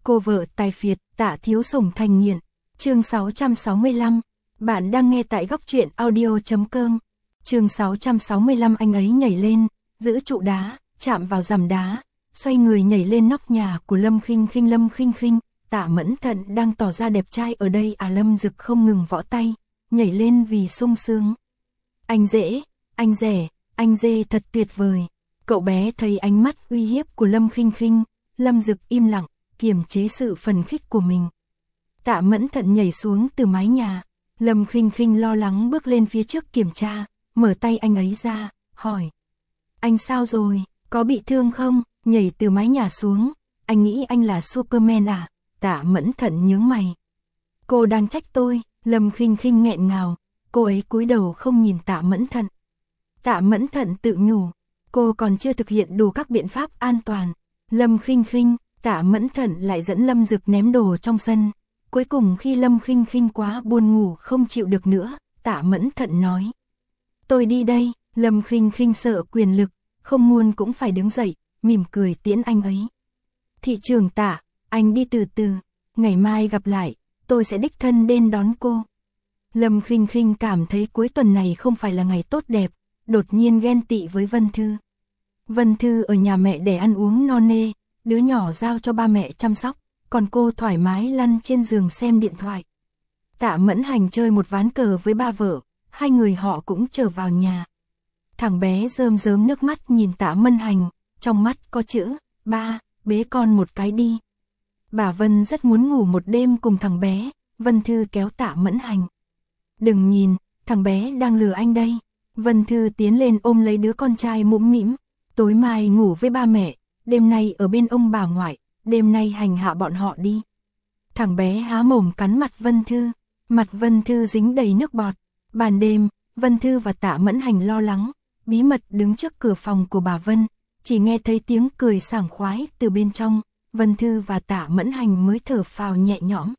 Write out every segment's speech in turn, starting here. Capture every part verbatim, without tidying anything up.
Cô vợ tài phiệt, Tạ Thiếu Sủng thành nghiện. Chương sáu trăm sáu mươi lăm. Bạn đang nghe tại góc truyện audio chấm com. Chương sáu trăm sáu mươi lăm. Anh ấy nhảy lên, giữ trụ đá, chạm vào rằm đá, xoay người nhảy lên nóc nhà của Lâm Khinh Khinh. Lâm Khinh Khinh, Tạ Mẫn Thận đang tỏ ra đẹp trai ở đây à? Lâm Dực không ngừng võ tay, nhảy lên vì sung sướng. Anh dễ, anh rẻ, anh dê thật tuyệt vời. Cậu bé thấy ánh mắt uy hiếp của Lâm Khinh Khinh, Lâm Dực im lặng, kiềm chế sự phấn khích của mình. Tạ Mẫn Thận nhảy xuống từ mái nhà, Lâm Khinh Khinh lo lắng bước lên phía trước kiểm tra, mở tay anh ấy ra, hỏi: "Anh sao rồi, có bị thương không?" Nhảy từ mái nhà xuống, "Anh nghĩ anh là Superman à?" Tạ Mẫn Thận nhướng mày. "Cô đang trách tôi?" Lâm Khinh Khinh nghẹn ngào, cô ấy cúi đầu không nhìn Tạ Mẫn Thận. Tạ Mẫn Thận tự nhủ, cô còn chưa thực hiện đủ các biện pháp an toàn. Lâm Khinh Khinh, Tạ Mẫn Thận lại dẫn Lâm Dực ném đồ trong sân. Cuối cùng khi Lâm Khinh Khinh quá buồn ngủ không chịu được nữa, Tạ Mẫn Thận nói: "Tôi đi đây." Lâm Khinh Khinh sợ quyền lực, không muốn cũng phải đứng dậy, mỉm cười tiễn anh ấy. "Thị trưởng Tạ, anh đi từ từ, ngày mai gặp lại, tôi sẽ đích thân đến đón cô." Lâm Khinh Khinh cảm thấy cuối tuần này không phải là ngày tốt đẹp, đột nhiên ghen tị với Vân Thư. Vân Thư ở nhà mẹ để ăn uống no nê, đứa nhỏ giao cho ba mẹ chăm sóc, còn cô thoải mái lăn trên giường xem điện thoại. Tạ Mẫn Hành chơi một ván cờ với ba vợ, hai người họ cũng trở vào nhà. Thằng bé rơm rớm nước mắt nhìn Tạ Mẫn Hành, trong mắt có chữ: "Ba, bế con một cái đi." Bà Vân rất muốn ngủ một đêm cùng thằng bé. Vân Thư kéo Tạ Mẫn Hành: "Đừng nhìn, thằng bé đang lừa anh đây." Vân Thư tiến lên ôm lấy đứa con trai mũm mĩm: "Tối mai ngủ với ba mẹ, đêm nay ở bên ông bà ngoại, đêm nay hành hạ bọn họ đi." Thằng bé há mồm cắn mặt Vân Thư, mặt Vân Thư dính đầy nước bọt. Ban đêm, Vân Thư và Tạ Mẫn Hành lo lắng, bí mật đứng trước cửa phòng của bà Vân, chỉ nghe thấy tiếng cười sảng khoái từ bên trong. Vân Thư và Tạ Mẫn Hành mới thở phào nhẹ nhõm.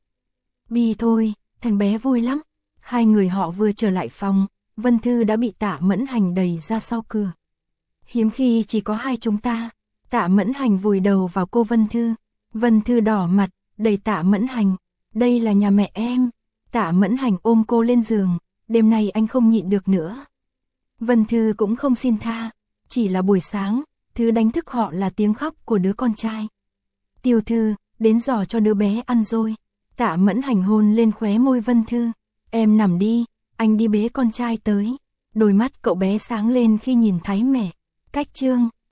Bi thôi, thằng bé vui lắm. Hai người họ vừa trở lại phòng, Vân Thư đã bị Tạ Mẫn Hành đẩy ra sau cửa. "Hiếm khi chỉ có hai chúng ta." Tạ Mẫn Hành vùi đầu vào cô Vân Thư. Vân Thư đỏ mặt, đẩy Tạ Mẫn Hành: "Đây là nhà mẹ em." Tạ Mẫn Hành ôm cô lên giường: "Đêm nay anh không nhịn được nữa." Vân Thư cũng không xin tha, chỉ là buổi sáng, thứ đánh thức họ là tiếng khóc của đứa con trai. "Tiểu Thư, đến giỏ cho đứa bé ăn rồi." Tạ Mẫn Hành hôn lên khóe môi Vân Thư: "Em nằm đi, anh đi bế con trai tới." Đôi mắt cậu bé sáng lên khi nhìn thấy mẹ. Cách chương